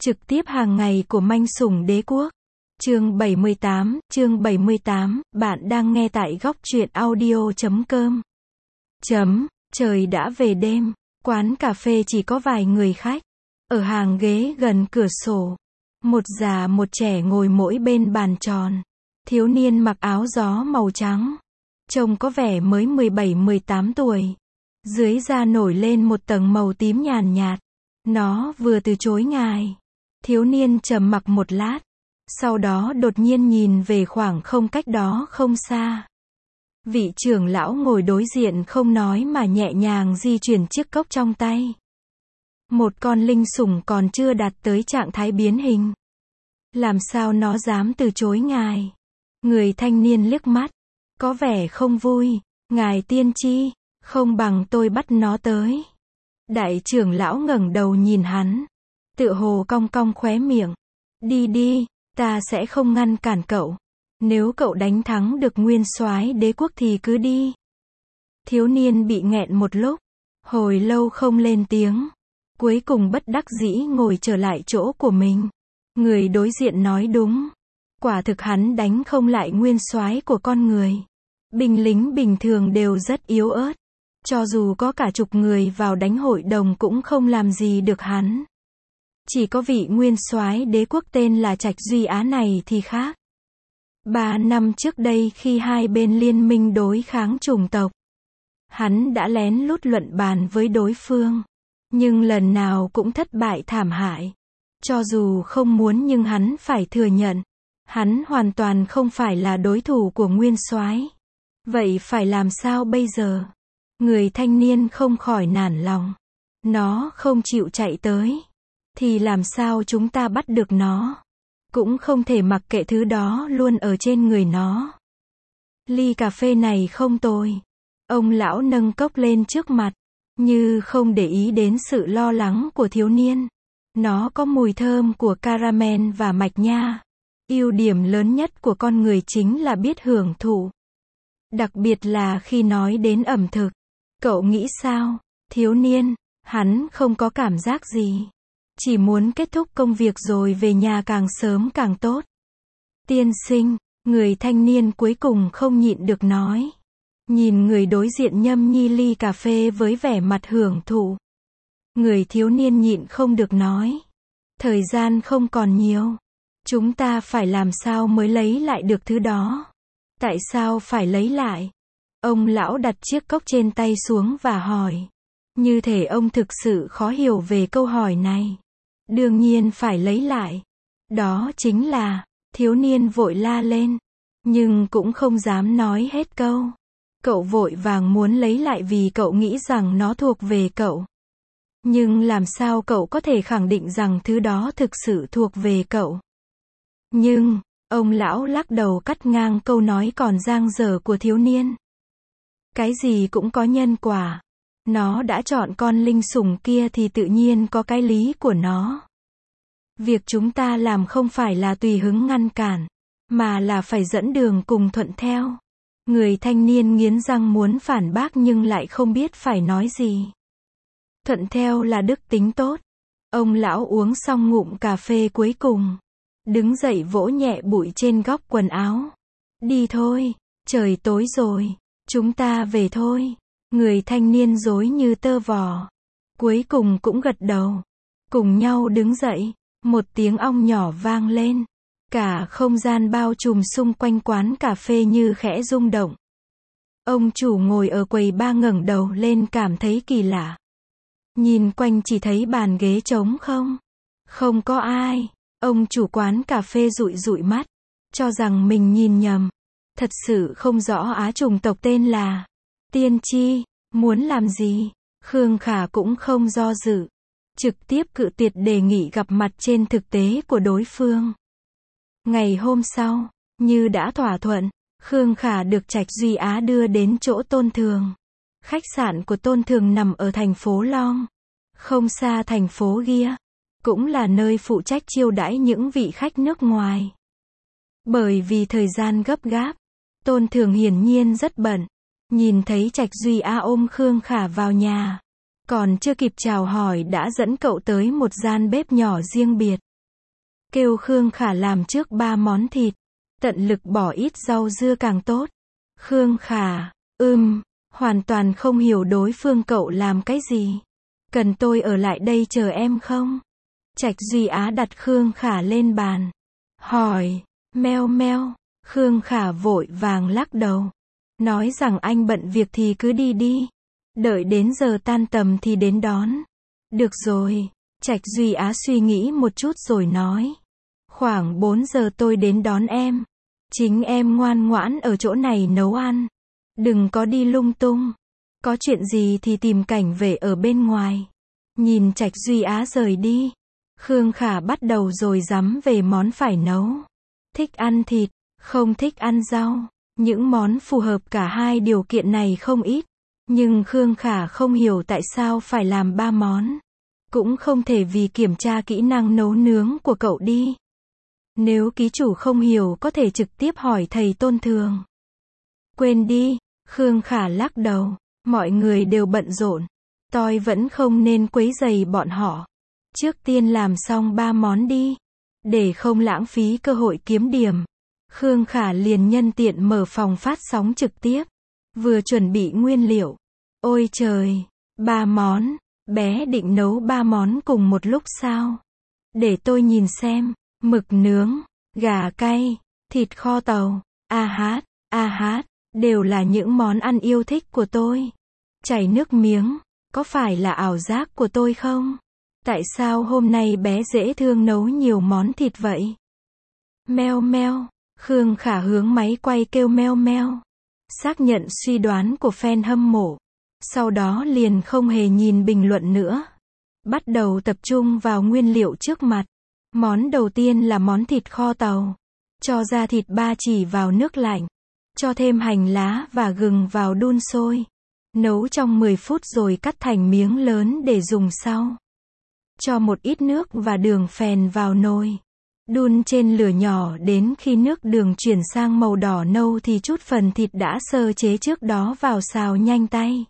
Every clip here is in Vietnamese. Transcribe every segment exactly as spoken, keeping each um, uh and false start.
Trực tiếp hàng ngày của manh sủng đế quốc. Chương bảy mươi tám, chương bảy mươi tám, bạn đang nghe tại góc truyện audio chấm com. Chấm, trời đã về đêm, quán cà phê chỉ có vài người khách. Ở hàng ghế gần cửa sổ, một già một trẻ ngồi mỗi bên bàn tròn. Thiếu niên mặc áo gió màu trắng, trông có vẻ mới mười bảy mười tám tuổi. Dưới da nổi lên một tầng màu tím nhàn nhạt. Nó vừa từ chối ngài. Thiếu niên trầm mặc một lát, sau đó đột nhiên nhìn về khoảng không cách đó không xa. Vị trưởng lão ngồi đối diện không nói mà nhẹ nhàng di chuyển chiếc cốc trong tay. Một con linh sủng còn chưa đạt tới trạng thái biến hình. Làm sao nó dám từ chối ngài? Người thanh niên liếc mắt, có vẻ không vui. Ngài tiên tri, không bằng tôi bắt nó tới. Đại trưởng lão ngẩng đầu nhìn hắn, tựa hồ cong cong khóe miệng. Đi đi, ta sẽ không ngăn cản cậu. Nếu cậu đánh thắng được nguyên soái đế quốc thì cứ đi. Thiếu niên bị nghẹn một lúc, hồi lâu không lên tiếng. Cuối cùng bất đắc dĩ ngồi trở lại chỗ của mình. Người đối diện nói đúng. Quả thực hắn đánh không lại nguyên soái của con người. Binh lính bình thường đều rất yếu ớt. Cho dù có cả chục người vào đánh hội đồng cũng không làm gì được hắn. Chỉ có vị nguyên soái đế quốc tên là Trạch Duy Á này thì khác. Ba năm trước đây khi hai bên liên minh đối kháng chủng tộc, hắn đã lén lút luận bàn với đối phương. Nhưng lần nào cũng thất bại thảm hại. Cho dù không muốn nhưng hắn phải thừa nhận. Hắn hoàn toàn không phải là đối thủ của nguyên soái. Vậy phải làm sao bây giờ? Người thanh niên không khỏi nản lòng. Nó không chịu chạy tới. Thì làm sao chúng ta bắt được nó? Cũng không thể mặc kệ thứ đó luôn ở trên người nó. Ly cà phê này không tồi. Ông lão nâng cốc lên trước mặt, như không để ý đến sự lo lắng của thiếu niên. Nó có mùi thơm của caramel và mạch nha. Ưu điểm lớn nhất của con người chính là biết hưởng thụ. Đặc biệt là khi nói đến ẩm thực. Cậu nghĩ sao? Thiếu niên, hắn không có cảm giác gì. Chỉ muốn kết thúc công việc rồi về nhà càng sớm càng tốt. Tiên sinh, người thanh niên cuối cùng không nhịn được nói. Nhìn người đối diện nhâm nhi ly cà phê với vẻ mặt hưởng thụ. Người thiếu niên nhịn không được nói. Thời gian không còn nhiều. Chúng ta phải làm sao mới lấy lại được thứ đó? Tại sao phải lấy lại? Ông lão đặt chiếc cốc trên tay xuống và hỏi. Như thể ông thực sự khó hiểu về câu hỏi này. Đương nhiên phải lấy lại. Đó chính là, thiếu niên vội la lên. Nhưng cũng không dám nói hết câu. Cậu vội vàng muốn lấy lại vì cậu nghĩ rằng nó thuộc về cậu. Nhưng làm sao cậu có thể khẳng định rằng thứ đó thực sự thuộc về cậu? Nhưng, ông lão lắc đầu cắt ngang câu nói còn dang dở của thiếu niên. Cái gì cũng có nhân quả. Nó đã chọn con linh sủng kia thì tự nhiên có cái lý của nó. Việc chúng ta làm không phải là tùy hứng ngăn cản, mà là phải dẫn đường cùng thuận theo. Người thanh niên nghiến răng muốn phản bác nhưng lại không biết phải nói gì. Thuận theo là đức tính tốt. Ông lão uống xong ngụm cà phê cuối cùng. Đứng dậy vỗ nhẹ bụi trên góc quần áo. Đi thôi, trời tối rồi. Chúng ta về thôi. Người thanh niên rối như tơ vò. Cuối cùng cũng gật đầu. Cùng nhau đứng dậy. Một tiếng ong nhỏ vang lên. Cả không gian bao trùm xung quanh quán cà phê như khẽ rung động. Ông chủ ngồi ở quầy ba ngẩng đầu lên cảm thấy kỳ lạ. Nhìn quanh chỉ thấy bàn ghế trống không. Không có ai. Ông chủ quán cà phê dụi dụi mắt. Cho rằng mình nhìn nhầm. Thật sự không rõ á chủng tộc tên là Tiên tri. Muốn làm gì? Khương Khả cũng không do dự. Trực tiếp cự tuyệt đề nghị gặp mặt trên thực tế của đối phương. Ngày hôm sau, như đã thỏa thuận, Khương Khả được Trạch Duy Á đưa đến chỗ Tôn Thường. Khách sạn của Tôn Thường nằm ở thành phố Long. Không xa thành phố Gia. Cũng là nơi phụ trách chiêu đãi những vị khách nước ngoài. Bởi vì thời gian gấp gáp, Tôn Thường hiển nhiên rất bận. Nhìn thấy Trạch Duy Á ôm Khương Khả vào nhà. Còn chưa kịp chào hỏi đã dẫn cậu tới một gian bếp nhỏ riêng biệt. kêu Khương Khả làm trước ba món thịt, tận lực bỏ ít rau dưa càng tốt. Khương Khả, ừm, hoàn toàn không hiểu đối phương cậu làm cái gì. Cần tôi ở lại đây chờ em không? Trạch Duy Á đặt Khương Khả lên bàn. Hỏi, meo meo, Khương Khả vội vàng lắc đầu. Nói rằng anh bận việc thì cứ đi đi. Đợi đến giờ tan tầm thì đến đón. Được rồi, Trạch Duy Á suy nghĩ một chút rồi nói. Khoảng bốn giờ tôi đến đón em. Chính em ngoan ngoãn ở chỗ này nấu ăn. Đừng có đi lung tung. Có chuyện gì thì tìm cảnh về ở bên ngoài. Nhìn Trạch Duy Á rời đi. Khương Khả bắt đầu rồi dắm về món phải nấu. Thích ăn thịt, không thích ăn rau. Những món phù hợp cả hai điều kiện này không ít. Nhưng Khương Khả không hiểu tại sao phải làm ba món. Cũng không thể vì kiểm tra kỹ năng nấu nướng của cậu đi. Nếu ký chủ không hiểu có thể trực tiếp hỏi thầy Tôn Thường. Quên đi, Khương Khả lắc đầu. Mọi người đều bận rộn. Tôi vẫn không nên quấy rầy bọn họ. Trước tiên làm xong ba món đi. Để không lãng phí cơ hội kiếm điểm. Khương Khả liền nhân tiện mở phòng phát sóng trực tiếp. Vừa chuẩn bị nguyên liệu. Ôi trời, ba món. Bé định nấu ba món cùng một lúc sao? Để tôi nhìn xem. Mực nướng, gà cay, thịt kho tàu, a hát, a hát, đều là những món ăn yêu thích của tôi. Chảy nước miếng, có phải là ảo giác của tôi không? Tại sao hôm nay bé dễ thương nấu nhiều món thịt vậy? Meo meo, Khương Khả hướng máy quay kêu meo meo. Xác nhận suy đoán của fan hâm mộ. Sau đó liền không hề nhìn bình luận nữa. Bắt đầu tập trung vào nguyên liệu trước mặt. Món đầu tiên là món thịt kho tàu. Cho ra thịt ba chỉ vào nước lạnh. Cho thêm hành lá và gừng vào đun sôi. Nấu trong mười phút rồi cắt thành miếng lớn để dùng sau. Cho một ít nước và đường phèn vào nồi. Đun trên lửa nhỏ đến khi nước đường chuyển sang màu đỏ nâu thì chút phần thịt đã sơ chế trước đó vào xào nhanh tay.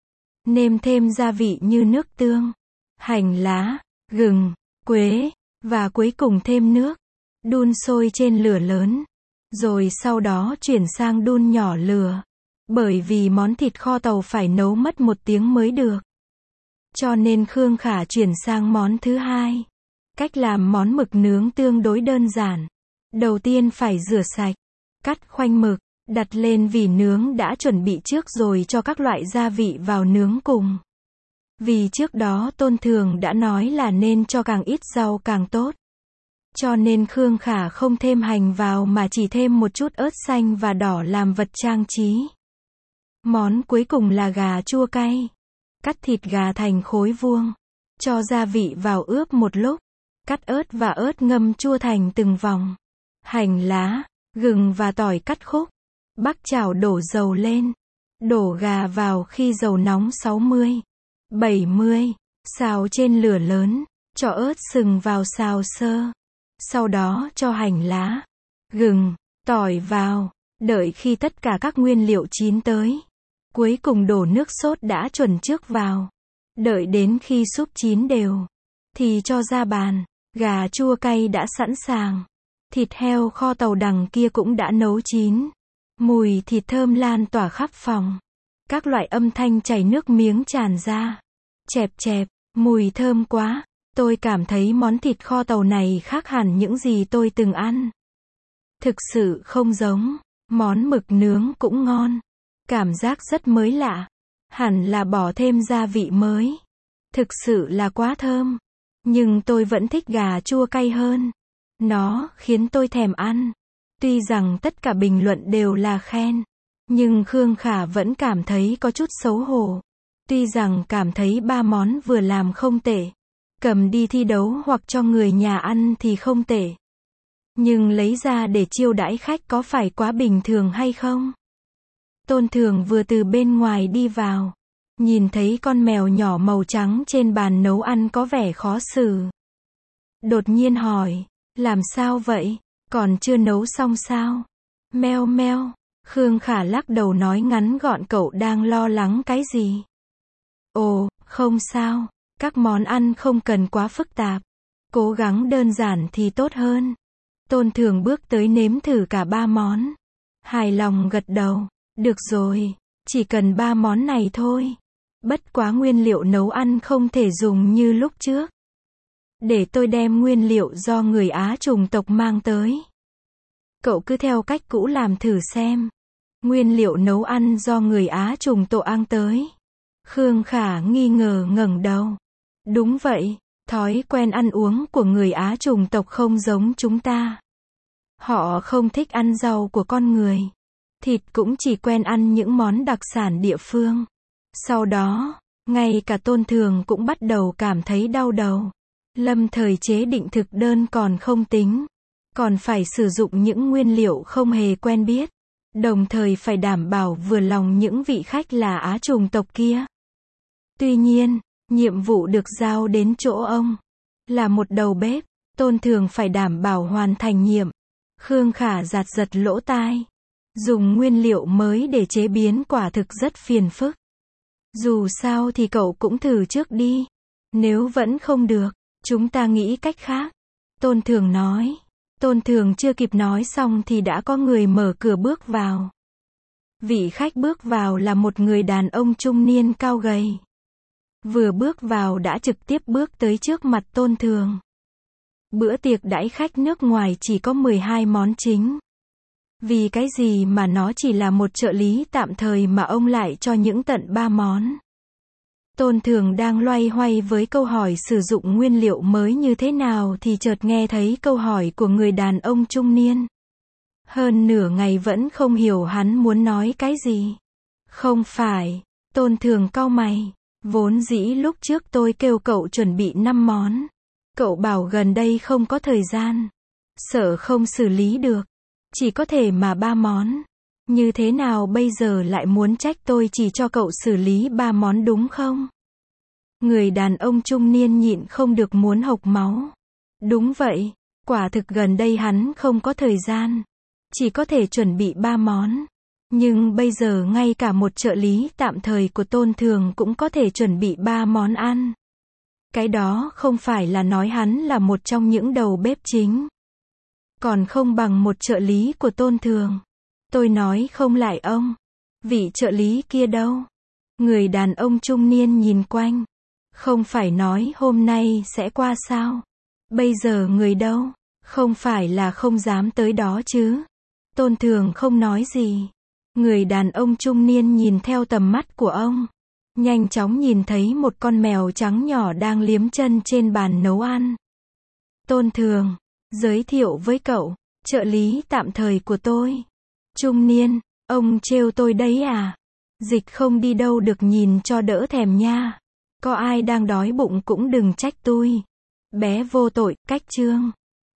Nêm thêm gia vị như nước tương, hành lá, gừng, quế, và cuối cùng thêm nước. Đun sôi trên lửa lớn. Rồi sau đó chuyển sang đun nhỏ lửa. Bởi vì món thịt kho tàu phải nấu mất một tiếng mới được. Cho nên Khương Khả chuyển sang món thứ hai. Cách làm món mực nướng tương đối đơn giản. Đầu tiên phải rửa sạch. Cắt khoanh mực. Đặt lên vỉ nướng đã chuẩn bị trước rồi cho các loại gia vị vào nướng cùng. Vì trước đó Tôn Thường đã nói là nên cho càng ít rau càng tốt. Cho nên Khương Khả không thêm hành vào mà chỉ thêm một chút ớt xanh và đỏ làm vật trang trí. Món cuối cùng là gà chua cay. Cắt thịt gà thành khối vuông. Cho gia vị vào ướp một lúc. Cắt ớt và ớt ngâm chua thành từng vòng. Hành lá, gừng và tỏi cắt khúc. Bắc chảo đổ dầu lên. Đổ gà vào khi dầu nóng sáu mươi, bảy mươi. Xào trên lửa lớn. Cho ớt sừng vào xào sơ. Sau đó cho hành lá, gừng, tỏi vào. Đợi khi tất cả các nguyên liệu chín tới. Cuối cùng đổ nước sốt đã chuẩn trước vào. Đợi đến khi súp chín đều. Thì cho ra bàn. Gà chua cay đã sẵn sàng. Thịt heo kho tàu đằng kia cũng đã nấu chín. Mùi thịt thơm lan tỏa khắp phòng. Các loại âm thanh chảy nước miếng tràn ra. Chẹp chẹp, mùi thơm quá. Tôi cảm thấy món thịt kho tàu này khác hẳn những gì tôi từng ăn. Thực sự không giống. Món mực nướng cũng ngon. Cảm giác rất mới lạ. Hẳn là bỏ thêm gia vị mới. Thực sự là quá thơm. Nhưng tôi vẫn thích gà chua cay hơn. Nó khiến tôi thèm ăn. Tuy rằng tất cả bình luận đều là khen. Nhưng Khương Khả vẫn cảm thấy có chút xấu hổ. Tuy rằng cảm thấy ba món vừa làm không tệ. Cầm đi thi đấu hoặc cho người nhà ăn thì không tệ. Nhưng lấy ra để chiêu đãi khách có phải quá bình thường hay không? Tôn Thường vừa từ bên ngoài đi vào. Nhìn thấy con mèo nhỏ màu trắng trên bàn nấu ăn có vẻ khó xử. Đột nhiên hỏi, làm sao vậy? Còn chưa nấu xong sao? Meo meo. Khương Khả lắc đầu nói ngắn gọn cậu đang lo lắng cái gì? Ồ, không sao. Các món ăn không cần quá phức tạp. Cố gắng đơn giản thì tốt hơn. Tôn Thường bước tới nếm thử cả ba món. Hài lòng gật đầu. Được rồi, chỉ cần ba món này thôi. Bất quá nguyên liệu nấu ăn không thể dùng như lúc trước. Để tôi đem nguyên liệu do người Á chủng tộc mang tới. Cậu cứ theo cách cũ làm thử xem. Nguyên liệu nấu ăn do người Á chủng tộc mang tới. Khương Khả nghi ngờ ngẩng đầu. Đúng vậy, thói quen ăn uống của người Á chủng tộc không giống chúng ta. Họ không thích ăn rau của con người. Thịt cũng chỉ quen ăn những món đặc sản địa phương. Sau đó, ngay cả Tôn Thường cũng bắt đầu cảm thấy đau đầu. Lâm thời chế định thực đơn còn không tính. Còn phải sử dụng những nguyên liệu không hề quen biết. Đồng thời phải đảm bảo vừa lòng những vị khách là Á chủng tộc kia. Tuy nhiên, nhiệm vụ được giao đến chỗ ông là một đầu bếp. Tôn Thường phải đảm bảo hoàn thành nhiệm. Khương Khả giật giật lỗ tai. Dùng nguyên liệu mới để chế biến quả thực rất phiền phức. Dù sao thì cậu cũng thử trước đi. Nếu vẫn không được, chúng ta nghĩ cách khác. Tôn Thường nói. Tôn Thường chưa kịp nói xong thì đã có người mở cửa bước vào. Vị khách bước vào là một người đàn ông trung niên cao gầy. Vừa bước vào đã trực tiếp bước tới trước mặt Tôn Thường. Bữa tiệc đãi khách nước ngoài chỉ có mười hai món chính. Vì cái gì mà nó chỉ là một trợ lý tạm thời mà ông lại cho những tận ba món. Tôn Thường đang loay hoay với câu hỏi sử dụng nguyên liệu mới như thế nào thì chợt nghe thấy câu hỏi của người đàn ông trung niên. Hơn nửa ngày vẫn không hiểu hắn muốn nói cái gì. Không phải, Tôn Thường cau mày. Vốn dĩ lúc trước tôi kêu cậu chuẩn bị năm món. Cậu bảo gần đây không có thời gian. Sợ không xử lý được. Chỉ có thể mà ba món. Như thế nào bây giờ lại muốn trách tôi chỉ cho cậu xử lý ba món đúng không? Người đàn ông trung niên nhịn không được muốn hộc máu. Đúng vậy, quả thực gần đây hắn không có thời gian. Chỉ có thể chuẩn bị ba món. Nhưng bây giờ ngay cả một trợ lý tạm thời của Tôn Thường cũng có thể chuẩn bị ba món ăn. Cái đó không phải là nói hắn là một trong những đầu bếp chính. Còn không bằng một trợ lý của Tôn Thường. Tôi nói không lại ông. Vị trợ lý kia đâu? Người đàn ông trung niên nhìn quanh. Không phải nói hôm nay sẽ qua sao? Bây giờ người đâu? Không phải là không dám tới đó chứ? Tôn Thường không nói gì. Người đàn ông trung niên nhìn theo tầm mắt của ông. Nhanh chóng nhìn thấy một con mèo trắng nhỏ đang liếm chân trên bàn nấu ăn. Tôn Thường, giới thiệu với cậu, trợ lý tạm thời của tôi. Trung niên, ông trêu tôi đấy à? Dịch không đi đâu được nhìn cho đỡ thèm nha. Có ai đang đói bụng cũng đừng trách tôi. Bé vô tội, cách chương.